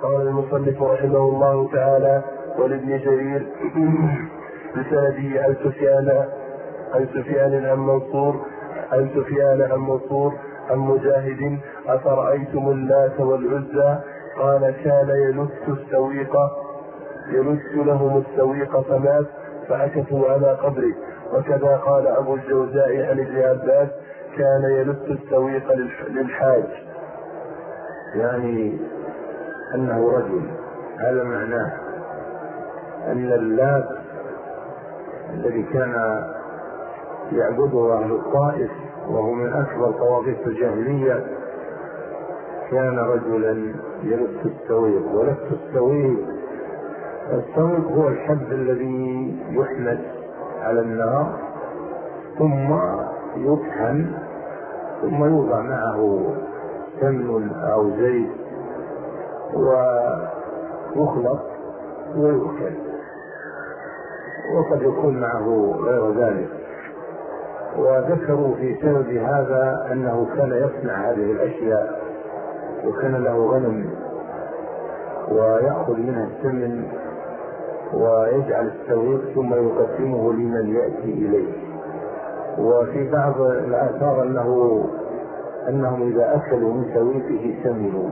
قال المصنف رحمه الله تعالى: ولابن جرير بسنده عن سفيان عن منصور عن مجاهد: أفرأيتم اللات والعزى؟ قال: كان يلت لهم السويق فمات فعكفوا على قبره. وكذا قال أبو الجوزاء عن ابن عباس: كان يلت السويق للحاج، يعني أنه رجل. هذا معناه أن اللات الذي كان يعبده أهل الطائف وهو من أكبر طواغيت الجاهلية كان رجلا يلت السويق. ولت السويق هو الحب الذي يحمد على النار ثم يطحن ثم يوضع معه سمن أو زيت ويخلط ويؤكل، وقد يكون معه غير ذلك. وذكروا في سبب هذا أنه كان يصنع هذه الأشياء وكان له غنم ويأخذ منها السمن ويجعل السويق ثم يقدمه لمن يأتي إليه. وفي بعض الآثار أنهم إذا أكلوا من سويقه سمنوا،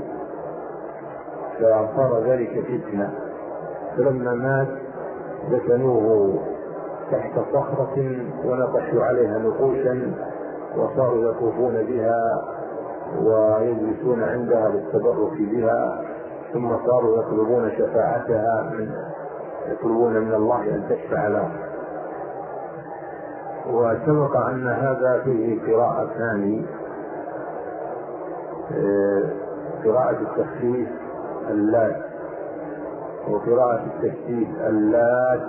فصار ذلك فتنة. فلما مات دفنوه تحت صخرة ونقشوا عليها نقوشا وصاروا يطوفون بها ويجلسون عندها للتبرك بها، ثم صاروا يطلبون شفاعتها يطلبون من الله أن تشفع لهم. وسبق أن هذا فيه قراءتان: قراءة التخفيف اللات وقراءة التشديد اللات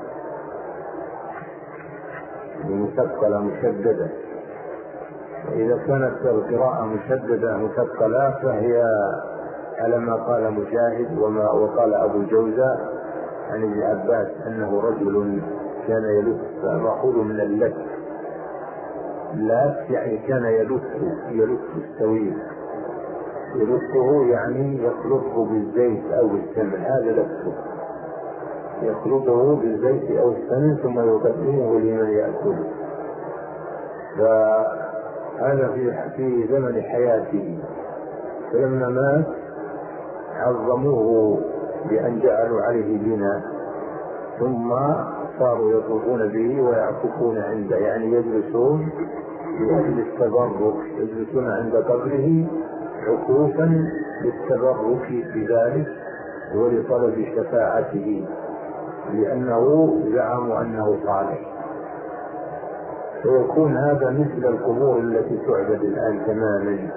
مثقلة مشددة. وإذا كانت القراءة مشددة مثقلة فهي على ما قال مجاهد وقال أبو الجوزاء عن ابن عباس أنه رجل كان يلت، مأخوذ من اللت. اللات يعني كان يلت السويق، يلته يعني يخلطه بالزيت أو السمن، هذا لته، يخلطه بالزيت أو السمن ثم يقدمه لمن يأكله. فهذا في زمن حياته. فلما مات عظموه بأن جعلوا عليه بناء، ثم صاروا يطوفون به ويعكفون عنده، يعني يجلسون لأجل التبرك، يجلسون عند قبره عكوفا للتبرك بذلك ولطلب شفاعته، لأنه زعموا أنه صالح. فيكون هذا مثل القبور التي تعبد الآن تماما،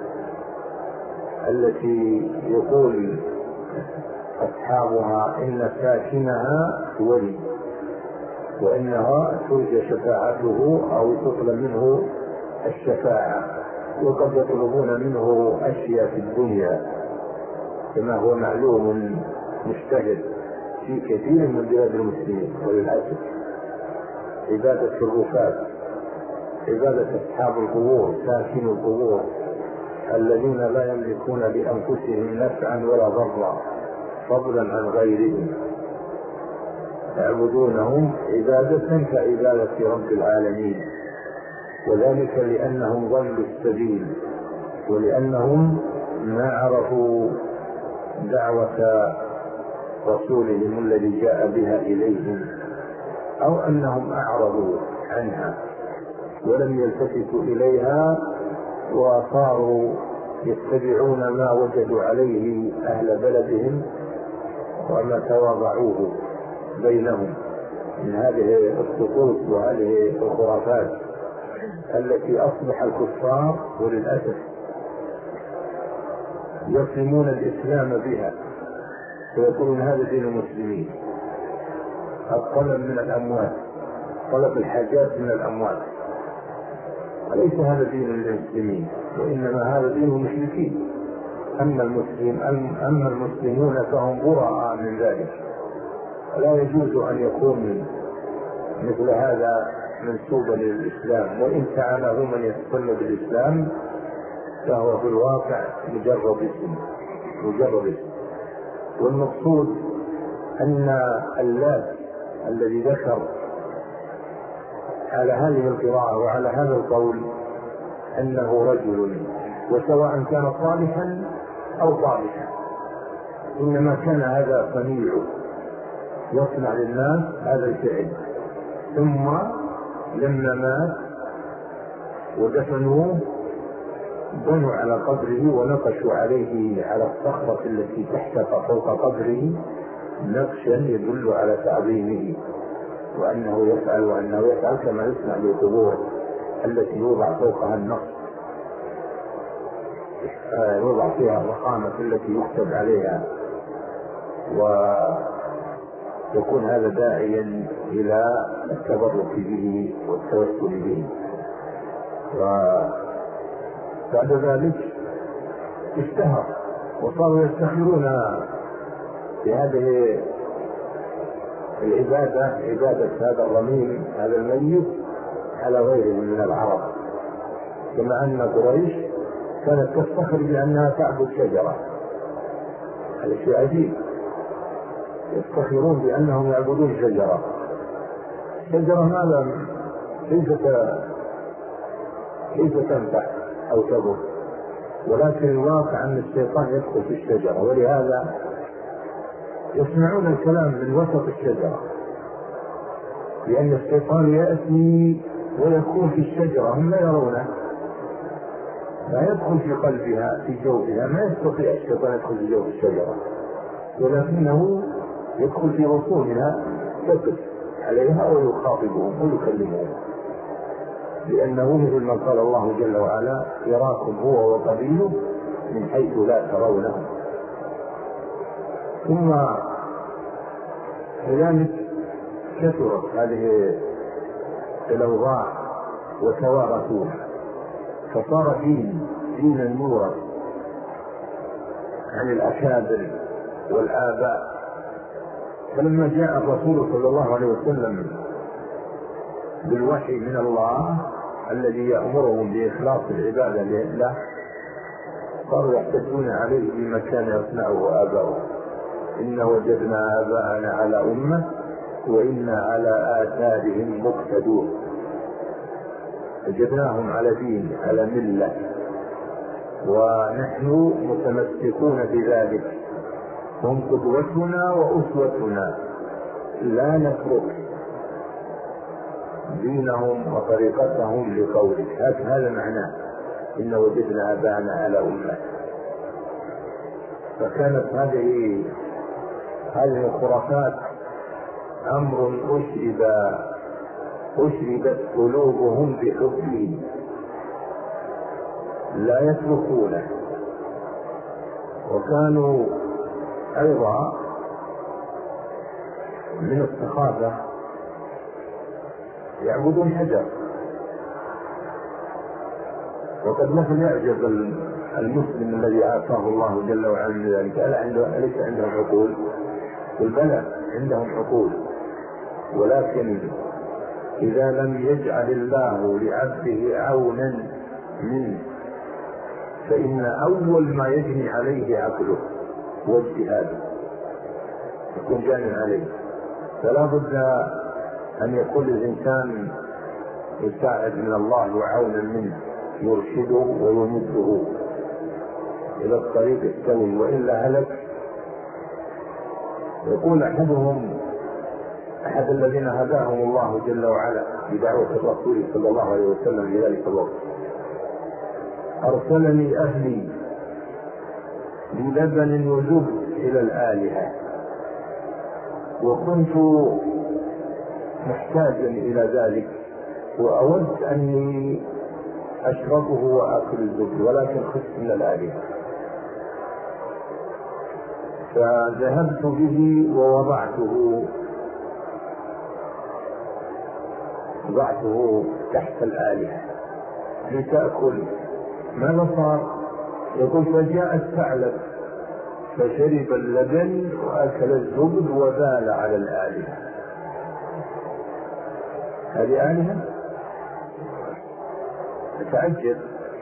التي يقول أصحابها إن ساكنها ولي وإنها ترجى شفاعته أو تطلب منه الشفاعة، وقد يطلبون منه أشياء في الدنيا كما هو معلوم مشتهر في كثير من بلاد المسلمين. وللأسف عبادة الرفات، عبادة أصحاب القبور، ساكن القبور الذين لا يملكون لأنفسهم نفعا ولا ضرا فضلا عن غيرهم، يعبدونهم عبادة كعبادة رب العالمين، وذلك لأنهم ضلوا السبيل ولأنهم ما عرفوا دعوة رسولهم الذي جاء بها إليهم، أو أنهم أعرضوا عنها ولم يلتفتوا إليها وصاروا يتبعون ما وجدوا عليه أهل بلدهم وما تواضعوه بينهم من هذه الطقوس وهذه الخرافات التي أصبح الكفار وللأسف يصمون الإسلام بها ويقولون هذا دين المسلمين. الطلب من الأموات، طلب الحاجات من الأموات، وليس هذا دين المسلمين، وإنما هذا دين المشركين. أما المسلمون فهم براء من ذلك، لا يجوز أن يكون مثل هذا منسوبا للإسلام، وإن فعله من يتسمى بالإسلام فهو في الواقع مجرد اسم. والمقصود أن اللات الذي ذكر على هذه القراءة وعلى هذا القول أنه رجل، وسواء كان صالحا أو طالحا، إنما كان هذا صنيع يصنع للناس هذا الفعل. ثم لما مات ودفنوه بنوا على قبره ونقشوا عليه على الصخرة التي تحت فوق قبره نقشا يدل على تعظيمه وأنه يفعل كما يصنع للقبور التي يوضع فوقها النقش، يوضع فيها الرقامة التي يكتب عليها، ويكون هذا داعيا إلى التبرك به والتوسل به. وبعد ذلك اشتهر وصاروا يفتخرون بهذه العبادة، عبادة هذا الرميم هذا الميت على غيره من العرب، كما أن قريش كانت تفتخر بأنها تعبد شجرة. هذا شيء عجيب، يفتخرون بأنهم يعبدون شجرة. شجرة ماذا؟ كيف تنفع أو تضر، ولكن الواقع أن الشيطان يدخل في الشجرة، ولهذا يسمعون الكلام من وسط الشجرة، لأن الشيطان يأتي ويكون في الشجرة هم لا يرونه، لا يدخل في قلبها في جوفها، ما يستطيع الشيطان يدخل في جوف الشجرة، ولكنه يدخل في رسومها يقف عليها ويخاطبهم ويكلمهم، لأنه مثل ما قال الله جل وعلا يراكم هو وقبيله من حيث لا ترونهم. ثم كذلك كثرت هذه الأوضاع وتوارثوها، فصار دينا يورث عن الأكابر والآباء. فلما جاء الرسول صلى الله عليه وسلم بالوحي من الله الذي يأمرهم بإخلاص العبادة لله، صاروا يحتجون عليه بما كان يصنعه آباؤه. إن وجدنا آباءنا على أمة وإنا على آثارهم مقتدون، وجدناهم على دين على ملة ونحن متمسكون بذلك، هم قدوتنا وأسوتنا، لا نترك دينهم وطريقتهم لقولك. هذا معناه إن وجدنا آباءنا على أمة. فكانت هذه الخرافات أمر أشربت قلوبهم بحبه لا يتركونه. وكانوا أيضا من الثقافة يعبدون حجر، وقد مثل يعجب المسلم الذي آتاه الله جل وعلا من ذلك، أليس عندهم عقول؟ والبلى عندهم عقول، ولكن إذا لم يجعل الله لعبده عونا منه فإن أول ما يجني عليه عقله واجتهاده، يكون جاني عليه. فلا بد أن يكون الإنسان يساعد من الله وعونا منه، يرشده ويمده إلى الطريق السوي، وإلا هلك. يقول أحد الذين هداهم الله جل وعلا بدعوة الرسول صلى الله عليه وسلم في ذلك الوقت: أرسلني أهلي بلبن وزبد إلى الآلهة، وكنت محتاجا إلى ذلك، وأود أني أشربه وأكل الزبد، ولكن خفت من الآلهة، فذهبت به ووضعته تحت الآلهة لتأكل. ماذا صار؟ يقول: فجاء الثعلب فشرب اللبن وأكل الزبد وبال على الآلهة. هذه آلهة؟ تعجب.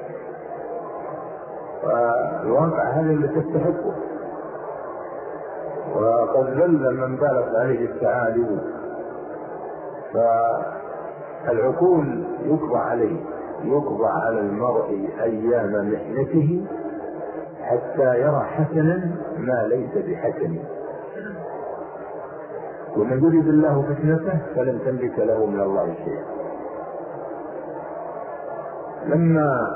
والواقع هذا اللي تستحقه. وقد ذل من بالت عليه الثعالب. فالعقول يقضى عليه، يقضى على المرء أيام محنته حتى يرى حسنا ما ليس بحسن، ومن يريد الله فتنته فلن تملك له من الله شيئا. لما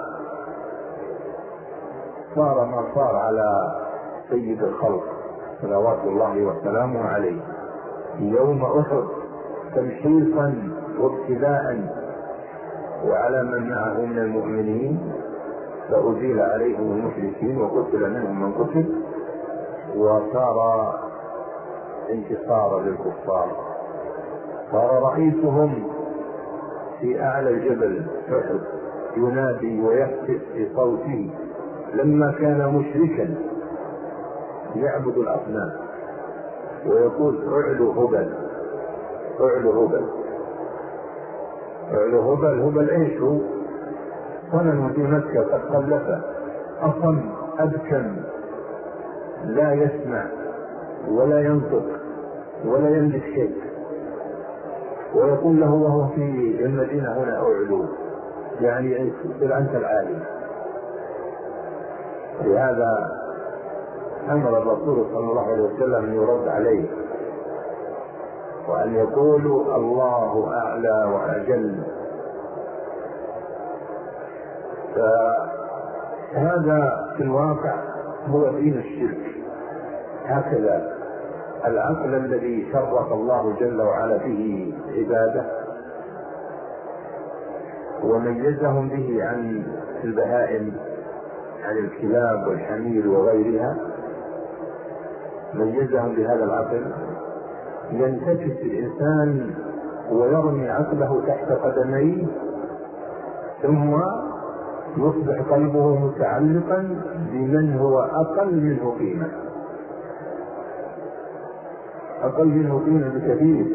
صار ما صار على سيد الخلق صلوات الله وسلامه عليه يوم أحد تمحيصا وابتلاء وعلى من معه من المؤمنين، فأزيل عليهم المشركين وقتل منهم من قتل، وصار انتصارا للكفار. صار رئيسهم في أعلى الجبل أحد ينادي ويهتف بصوته لما كان مشركا يعبد الأصنام ويقول اعلو هبل، اعلو هبل، اعلو هبل. هبل ايش هو؟ صنم في مكة قد خلفه، أصم أبكم لا يسمع ولا ينطق ولا يملك شيء، ويقول له وهو في المدينة هنا اعلو، يعني يصير أنت العالم. لهذا أمر الرسول صلى الله عليه وسلم أن يرد عليه وأن يقولوا الله أعلى وأجل. فهذا في الواقع هو دين الشرك. هكذا العقل الذي شرف الله جل وعلا به عباده وميزهم به عن البهائم، عن الكلاب والحمير وغيرها، ميزهم بهذا العقل، ينتكس الإنسان ويرمي عقله تحت قدميه، ثم يصبح قلبه متعلقا بمن هو أقل منه قيمة، أقل منه قيمة بكثير.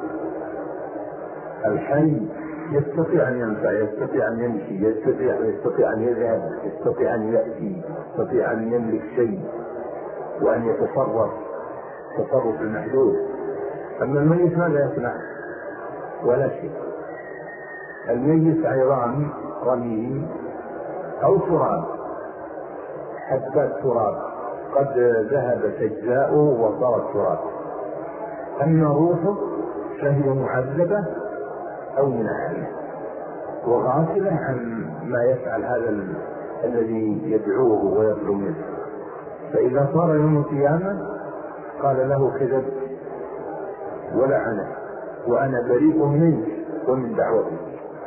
الحي يستطيع أن ينفع، يستطيع أن يمشي، يستطيع أن يذهب، يستطيع أن يأتي، يستطيع أن يملك شيء وأن يتصرف تصرف المحدود. أما الميت ماذا يصنع؟ ولا شيء. الميت عظام رميم أو تراب، حتى التراب قد ذهبت أجزاؤه وصارت تراب. أما روحه فهي معذبة أو منعمة وغافلة عن ما يفعل هذا الذي يدعوه ويطلب منه. فإذا صار يوم القيامة قال له كذبت ولعنه وأنا بريء منك ومن دعوتك،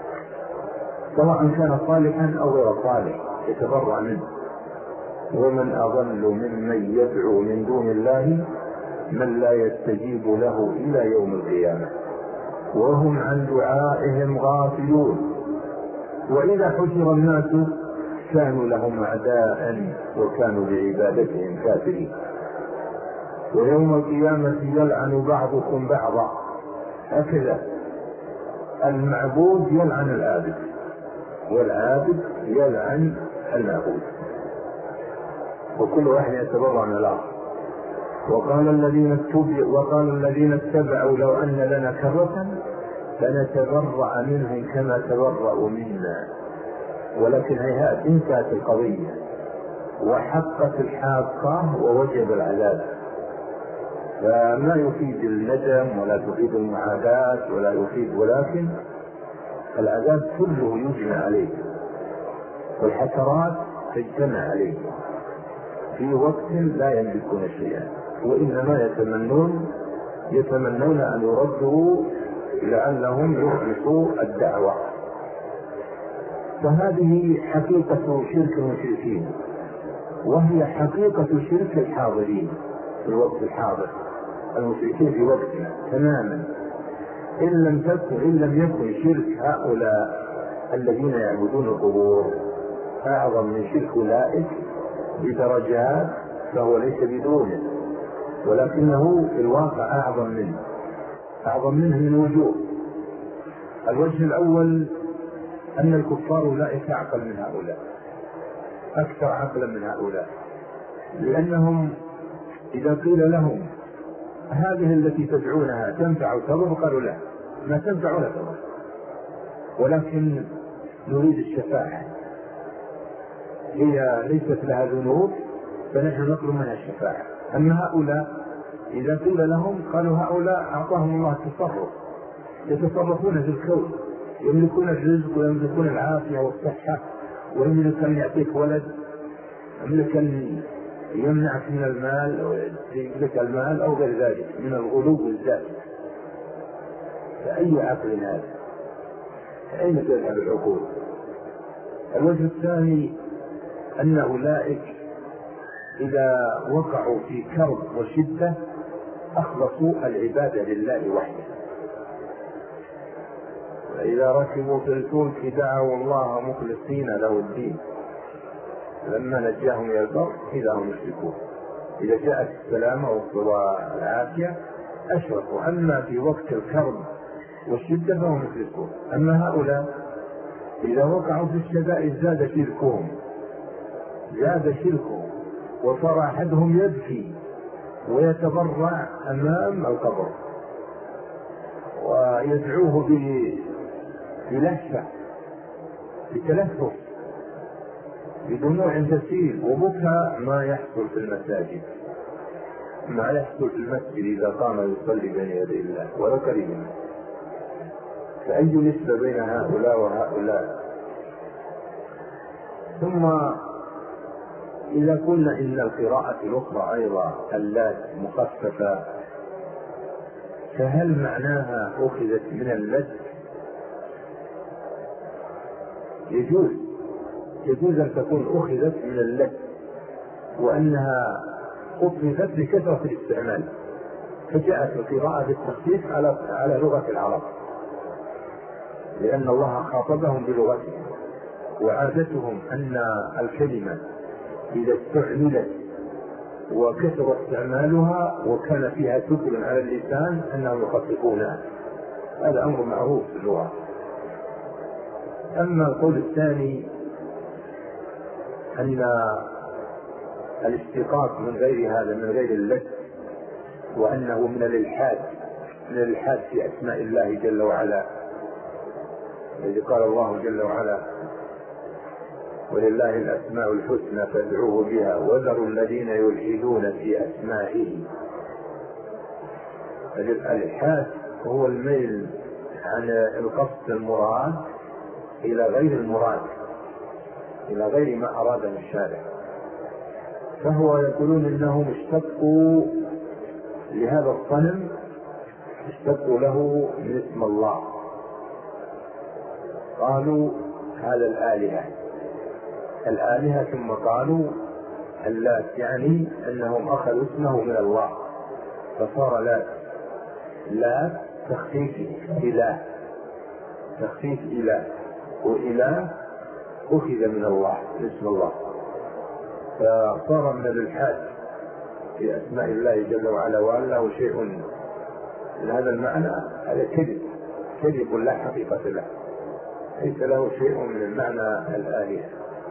سواء كان صالحا أو غير صالح يتبرأ منه. ومن أضل ممن يدعو من دون الله من لا يستجيب له إلى يوم القيامة وهم عن دعائهم غافلون. وإذا حشر الناس كانوا لهم أعداء وكانوا بعبادتهم كافرين. ويوم القيامة يلعن بعضكم بعضا. هكذا المعبود يلعن العابد والعابد يلعن المعبود، وكل واحد يتبرأ من الآخر. وقال الذين اتبعوا لو أن لنا كرة فنتبرأ منهم كما تبرأوا منا، ولكن هيهات انتهت القضية وحقت الحاقة ووجب العذاب. فما يفيد الندم ولا تفيد المعاداة ولا يفيد، ولكن العذاب كله يجمع عليه والحسرات تجتمع عليه في وقت لا يملكون شيئا، وإنما يتمنون أن يردوا لعلهم يخلصوا الدعوة. فهذه حقيقة شرك المشركين، وهي حقيقة شرك الحاضرين في الوقت الحاضر، المشركين في وقتنا تماما. إن لم يكن شرك هؤلاء الذين يعبدون القبور أعظم من شرك أولئك بدرجات، فهو ليس بدونه، ولكنه في الواقع أعظم منه من وجوه. الوجه الأول أن الكفار أولئك أعقل من هؤلاء، أكثر عقلا من هؤلاء، لأنهم إذا قيل لهم هذه التي تدعونها تنفع وتضر؟ قالوا لا، ما تنفع ولا تضر، ولكن نريد الشفاعة، هي ليست لها ذنوب فنحن نطلب منها الشفاعة. أما هؤلاء إذا قيل لهم قالوا هؤلاء أعطاهم الله التصرف، يتصرفون في الكون، يملكون الرزق ويملكون العافية والصحة، ويملك أن يعطيك ولد، يملك أن يمنعك من المال أو يملك المال أو غير ذلك من الغلو الزائد. فأي عقل هذا؟ أين تذهب العقول؟ الوجه الثاني أن أولئك إذا وقعوا في كرب وشدة أخلصوا العبادة لله وحده، وإذا ركبوا في الفلك دعوا الله مخلصين له الدين لما نجاهم إلى البر إذا هم يشركون. إذا جاءت السلامة والعافية أشركوا، أما في وقت الكرب والشدة فهم يشركون. أما هؤلاء إذا وقعوا في الشدائد زاد شركهم وصار أحدهم يبكي ويتضرع أمام القبر ويدعوه بلهفة بتلفظ بدموع تسيل وبكى، ما يحصل في المساجد، ما يحصل في المسجد إذا قام يصلي بين يدي الله ولا قريب. فأي نسبة بين هؤلاء وهؤلاء؟ ثم إذا قلنا إن القراءة الأخرى أيضا اللات مخففة، فهل معناها أخذت من اللد؟ يجوز أن تكون أخذت من اللد وأنها خففت لكثرة الاستعمال، فجاءت القراءة بالتخفيف على لغة العرب، لأن الله خاطبهم بلغتهم، وعادتهم أن الكلمة إذا استعملت وكثر استعمالها وكان فيها ثقل على اللسان أنهم يخففونها، هذا أمر معروف في اللغة. أما القول الثاني أن الاشتقاق من غير هذا، من غير اللد، وأنه من الإلحاد في أسماء الله جل وعلا، الذي قال الله جل وعلا ولله الأسماء الحسنى فادعوه بها وذروا الذين يلحدون في أسمائه. الإلحاد هو الميل عن القصد المراد إلى غير المراد، إلى غير ما أراده الشارع. فهو يقولون إنهم اشتقوا لهذا الصنم، اشتقوا له من اسم الله، قالوا هذا الآلهة ثم قالوا اللات، يعني أنهم أخذوا اسمه من الله فصار لات تخفيف إله، وإله أخذ من الله اسم الله، فصار من الإلحاد في أسماء الله جل وعلا، وأن له شيء من هذا المعنى، هذا كذب لا حقيقة له، ليس له شيء من المعنى الآلهة.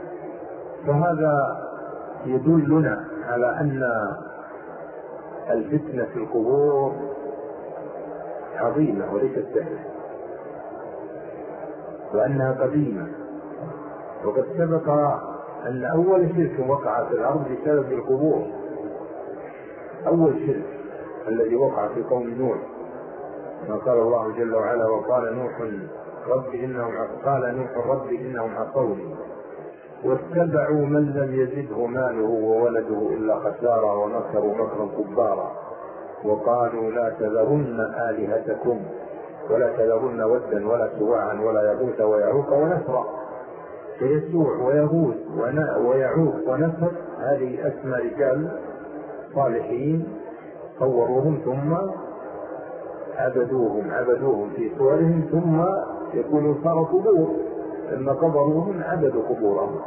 فهذا يدلنا على أن الفتنة في القبور عظيمة وليست سهلة، وأنها قديمة. وقد سبق أن أول شرك وقع في الأرض بسبب القبور، أول شرك الذي وقع في قوم نوح، ما قال الله جل وعلا وقال نوح رب إنهم عصوني واتبعوا من لم يزده ماله وولده إلا خسارا ومكروا مكرا كبارا وقالوا لا تذرن آلهتكم ولا تذرن ودا ولا سواعا ولا يغوث ويعوق ونسرا. فيسوع ويغوث ويعوق ونسر هذه أسماء رجال صالحين صوروهم ثم عبدوهم في صورهم، ثم يكونوا صار قبور، لما قبروهم عبدوا قبورهم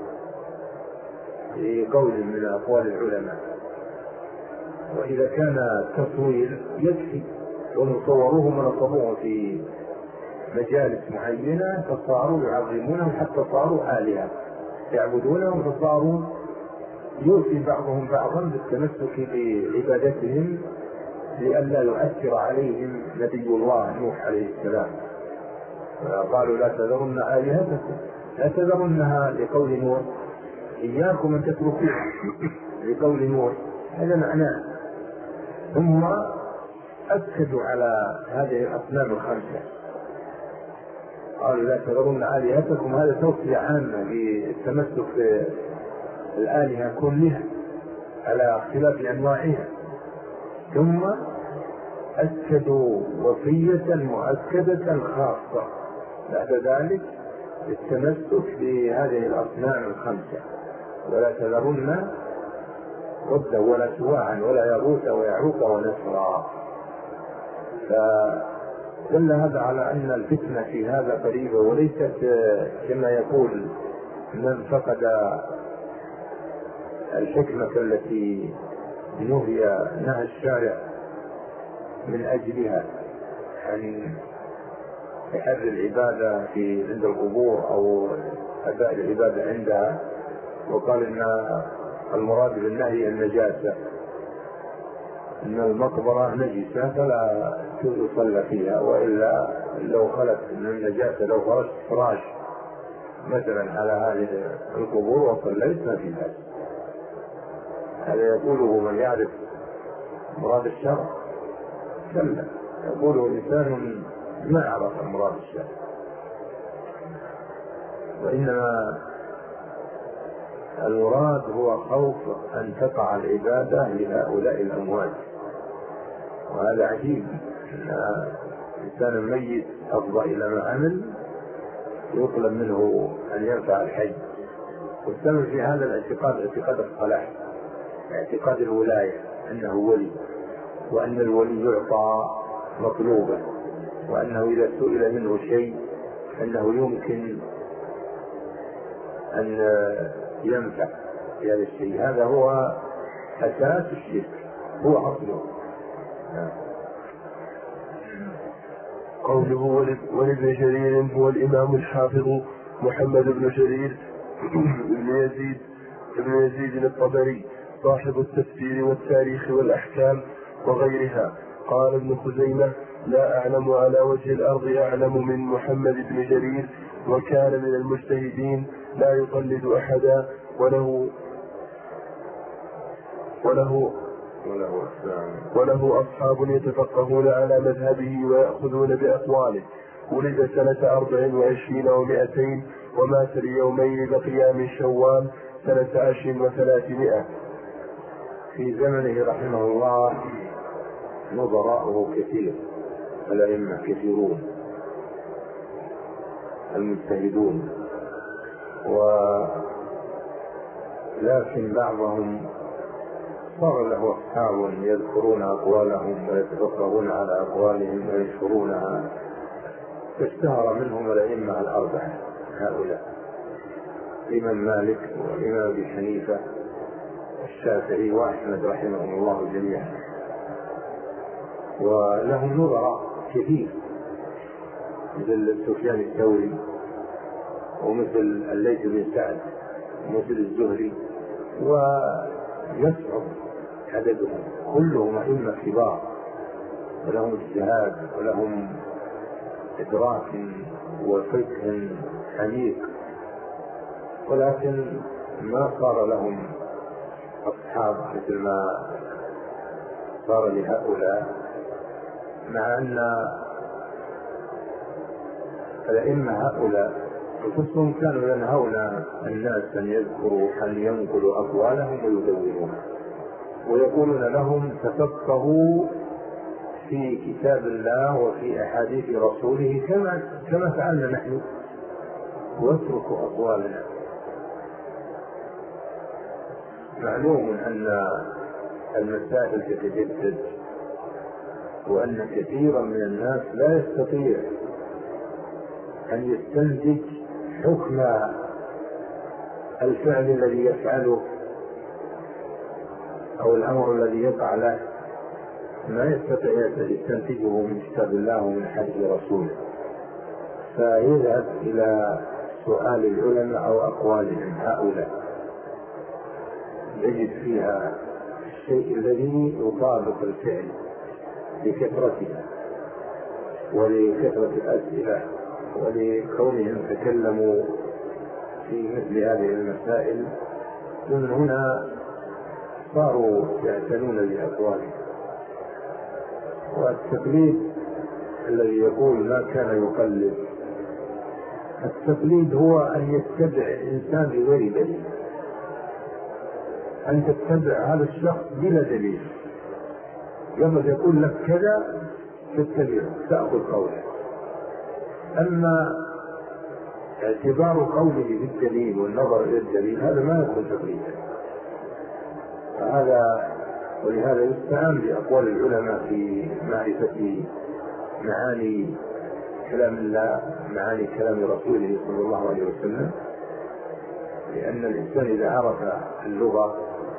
في قول من أقوال العلماء. وإذا كان التصوير يكفي ونصوروهم ونصبوهم في مجالس معينة فصاروا يعظمونهم حتى صاروا آلهة يعبدونهم، فصاروا يوصي بعضهم بعضا بالتمسك بعبادتهم لئلا يؤثر عليهم نبي الله نوح عليه السلام. قالوا لا تذرن آلهتكم، لا تذرنها لقول نوح، إياكم أن تتركوها لقول نوح، هذا معناه. ثم أكدوا على هذه الأصنام الخمسة، قالوا لا تذرن آلهتكم، هذا توصية عامة بالتمسك بالآلهة كلها على اختلاف أنواعها. ثم أكدوا وصية مؤكدة خاصة بعد ذلك التمسك بهذه الأصنام الخمسة، ولا تذرن ودا ولا سواعا ولا يغوث ويعوق ونسرا. فدل هذا على أن الفتنة في هذا قريبة، وليست كما يقول من فقد الحكمة التي نهى الشارع من أجلها، يعني يحرر العبادة عند القبور أو أداء العبادة عندها، وقال إن المراد بالنهي النجاسة، إن المقبرة نجسة فلا يصلى فيها، وإلا لو خلت من النجاسة، لو خرجت فراش مثلا على هذه القبور وصليت ما في ذلك. هذا يقوله من يعرف مراد الشرع، كلا يقوله إنسان ما عرف مراد الشرع، وإنما المراد هو خوف أن تقع العبادة لهؤلاء الأموات. وهذا عجيب أن إنسان ميت أفضى إلى ما عمل يطلب منه أن ينفع الحي. والسبب في هذا الاعتقاد اعتقاد الصلاح، اعتقاد الولاية أنه ولي، وأن الولي يعطى مطلوبة، وأنه إذا سئل منه شيء أنه يمكن أن ينفع في هذا الشيء. هذا هو أساس الشرك، هو أصله. قوله ولابن جرير هو الإمام الحافظ محمد بن جرير بن يزيد الطبري صاحب التفسير والتاريخ والأحكام وغيرها. قال ابن خزيمة لا أعلم على وجه الأرض أعلم من محمد بن جرير، وكان من المجتهدين لا يقلد أحدا، وله أصحاب يتفقهون على مذهبه ويأخذون بأقواله. ولد سنة 24 و200، ومات ليومين بقيا من شوال سنة 1300. في زمنه رحمه الله نظراءه كثير، الأئمة كثيرون المجتهدون، ولكن بعضهم صار له أصحاب يذكرون أقوالهم ويتفقهون على أقوالهم وينشرونها، فاشتهر منهم الأئمة الأربعة هؤلاء: الإمام مالك والإمام أبي حنيفة والشافعي وأحمد رحمهم الله جميعا. ولهم نظراء كثير مثل سفيان الثوري، ومثل الليث بن سعد، ومثل الزهري، ويصعب عددهم، كلهم أئمة كبار ولهم اجتهاد ولهم إدراك وفقه عميق، ولكن ما صار لهم أصحاب مثل ما صار لهؤلاء، مع أن الأئمة هؤلاء خصوصهم كانوا ينهون الناس أن ينقلوا أقوالهم ويدونوها، ويقولون لهم تفقهوا في كتاب الله وفي أحاديث رسوله كما فعلنا نحن، واتركوا أقوالنا. معلوم أن المسائل تتجدد، وأن كثيرا من الناس لا يستطيع أن يستنتج حكم الفعل الذي يفعله أو الأمر الذي يقع له، ما يستطيع يستنتجه من كتاب الله ومن حديث رسوله، فيذهب إلى سؤال العلماء أو أقوالهم هؤلاء، يجد فيها الشيء الذي يطابق الفعل لكثرتها ولكثرة الأسئلة ولكونهم تكلموا في مثل هذه المسائل، من هنا صاروا يعتنون بأقوالهم. والتقليد الذي يقول ما كان يقلد، التقليد هو أن يتبع الإنسان بغير دليل، أن تتبع هذا الشخص بلا دليل، يوم يقول لك كذا تتبعه تأخذ قوله. أما اعتبار قوله بالدليل والنظر إلى الدليل هذا ما يكون تقليدا. ولهذا يستعان بأقوال العلماء في معرفة معاني كلام الله، معاني كلام رسوله صلى الله عليه وسلم، لأن الإنسان إذا عرف اللغة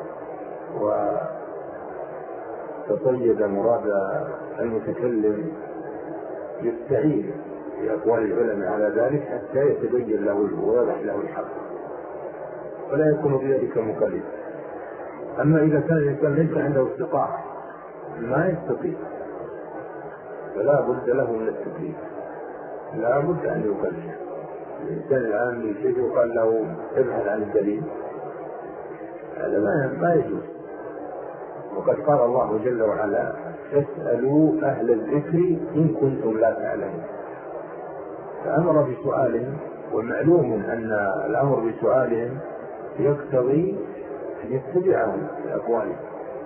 وتصيد مراد المتكلم يستعين بأقوال العلماء على ذلك حتى يتبين له ويوضح له الحق، ولا يكون بذلك مقلد. أما إذا كان الإنسان ليس عنده استطاعة ما يستطيع فلا بد له من التقليد، لا بد أن يقلد. الإنسان الآن يجب يقال له ابحث عن الدليل، هذا ما يجوز. وقد قال الله جل وعلا فاسألوا أهل الذكر إن كنتم لا تعلمون، فأمر بسؤالهم، ومعلوم أن الأمر بسؤالهم يقتضي أن يتبعهم بأقوالهم.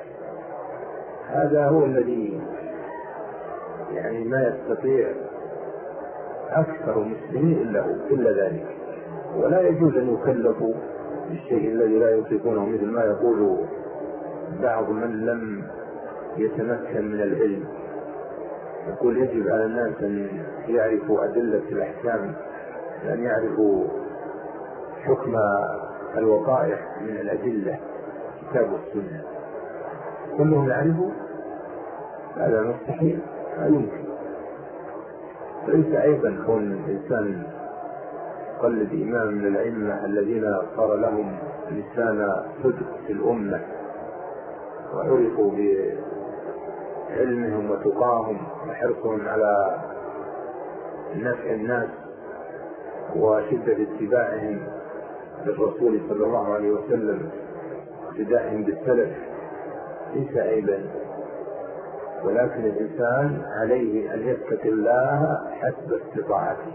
هذا هو الذي يعني ما يستطيع أكثر المسلمين إلا ذلك، ولا يجوز أن يكلفوا بالشيء الذي لا يطيقونه، مثل ما يقول بعض من لم يتمكن من العلم، يقول يجب على الناس أن يعرفوا أدلة الأحكام، أن يعرفوا حكم الوقائع من الأدلة كتاب والسنة، كلهم يعرفوا، هذا مستحيل، لا يمكن. ليس أيضا كون الإنسان يقلد إمام من الأئمة الذين صار لهم لسان صدق في الأمة وعرفوا بعلمهم وتقاهم وحرصهم على نفع الناس وشدة اتباعهم للرسول صلى الله عليه وسلم واقتدائهم بالسلف، ليس عيبا، ولكن الإنسان عليه أن يتقي الله حسب استطاعته،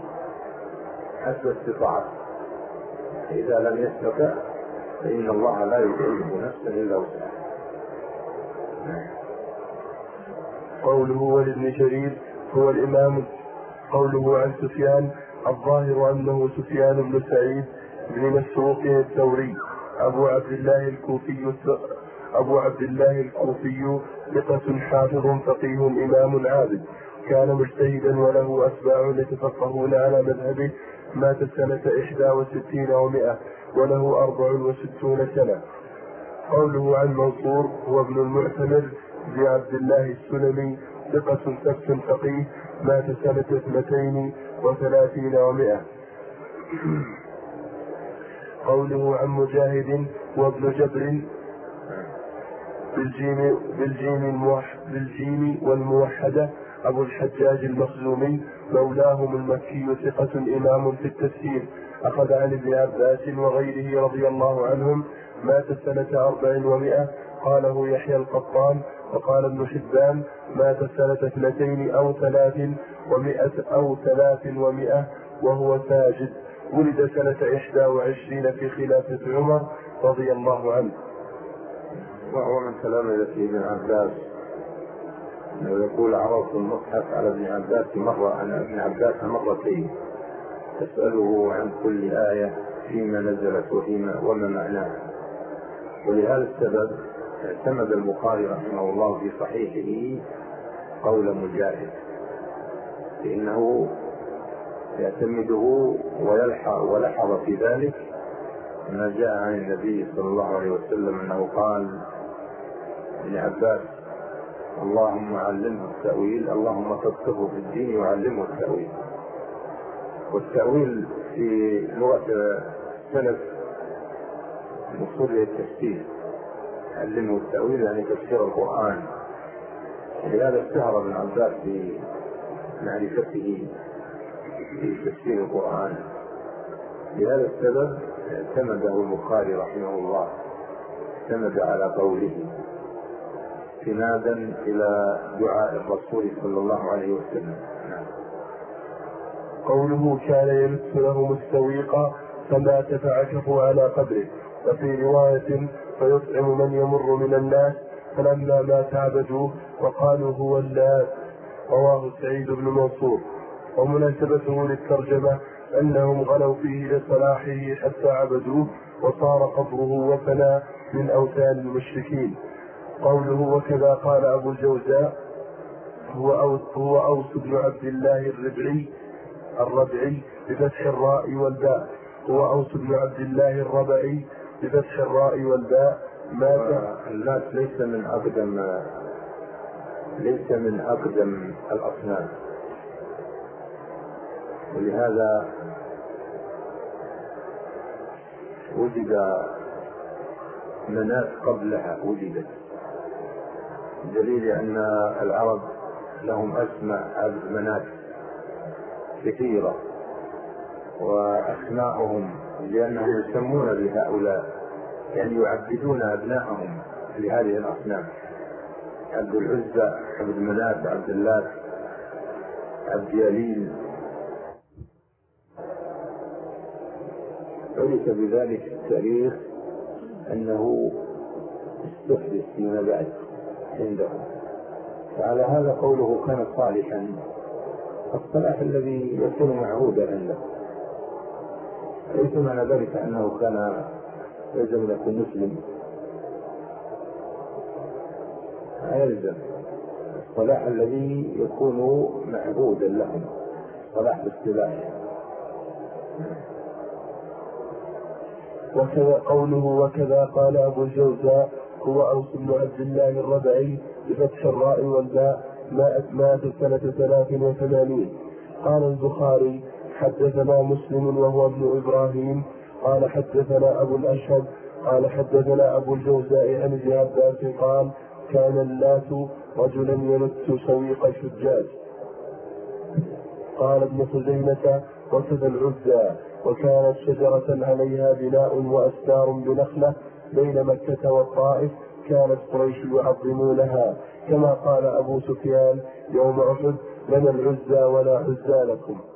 إذا لم يستطع فإن الله لا يكلف نفسا إلا وسعها. قوله ولابن جرير هو الإمام. قوله عن سفيان الظاهر أنه سفيان بن سعيد بن مسروق الثوري أبو عبد الله الكوفي ثقة حافظ فقيه إمام عابد، كان مجتهدا وله أتباع يتفقهون على مذهبه، مات سنة 61 و100 وله 64 سنة. قوله عن منصور هو ابن المعتمر بن عبد الله السلمي ثقة ثبت فقيه، مات سنة 32 و100. قوله عن مجاهد وابن جبر بالجيم والموحدة أبو الحجاج المخزومي مولاهم المكي ثقة إمام في التفسير، أخذ عن ابن عباس وغيره رضي الله عنهم، مات سنة 400. قاله يحيى القطان. وقال ابن حبان مات سنة 2 أو 300 وهو ساجد، ولد سنة 21 في خلافة عمر رضي الله عنه. وهو من تلامذة ابن عباس، يقول عرضت المصحف على ابن عباس مرتين تسأله عن كل آية فيما نزلت وما معناها. ولهذا السبب اعتمد البخاري رحمه الله في صحيحه قول مجاهد، لأنه يعتمده ولحظ في ذلك ما جاء عن النبي صلى الله عليه وسلم أنه قال ابن عباس اللهم علمه التأويل، اللهم فقهه في الدين وعلمه التأويل. والتأويل في لغة السلف مصدر التفسير، علمه التأويل يعني تفسير القرآن، لهذا اشتهر ابن عباس بمعرفته في تفسير القرآن. لهذا السبب اعتمده البخاري رحمه الله، اعتمد على قوله استنادا إلى دعاء الرسول صلى الله عليه وسلم. قوله كان يلت لهم السويق فمات فعكفوا على قبره. وفي رواية فيطعم من يمر من الناس، فلما مات عبدوه وقالوا هو اللات. رواه سعيد بن منصور. ومناسبته للترجمة أنهم غلوا فيه لصلاحه حتى عبدوه وصار قبره وثنا من أوثان المشركين. قوله وكذا قال أبو الجوزاء هو أوس بن عبد الله الربعي بفتح الراء والباء. هو أوس بن عبد الله الربعي بفتح الراء والباء. مات. اللات ليس من أقدم الأصنام، ولهذا وجد منات قبلها وجدت، دليل أن العرب لهم أسماء عبد منات كثيرة، وأسماءهم لأنهم يسمون بهؤلاء، يعني يعبدون أبنائهم لهذه الأصنام. عبد العزى، عبد منات، عبد اللات، عبد يليل. عرف بذلك في التاريخ أنه استحدث فيما بعد عندهم، فعلى هذا قوله كان صالحا، الصلاح الذي يكون معهودا عنده، ليس معنى ذلك أنه كان يلزم أن يكون مسلم، لا يلزم. الصلاح الذي يكون معهودا لهم، صلاح باصطلاح. وكذا قوله وكذا قال أبو الجوزاء هو أوس بن عبد الله الربعي بفتح الراء والباء. مات سنة 83. قال البخاري حدثنا مسلم وهو ابن إبراهيم قال حدثنا أبو الأشهب قال حدثنا أبو الجوزاء عن ابن عباس قال كان اللات رجلا يلت سويق شجاج. قال ابن خزيمة وكذا العزى، وكانت شجرة عليها بناء وأستار بنخلة بين مكة والطائف، كانت قريش يعظمونها، كما قال أبو سفيان يوم أحد لنا العزى ولا عزى لكم.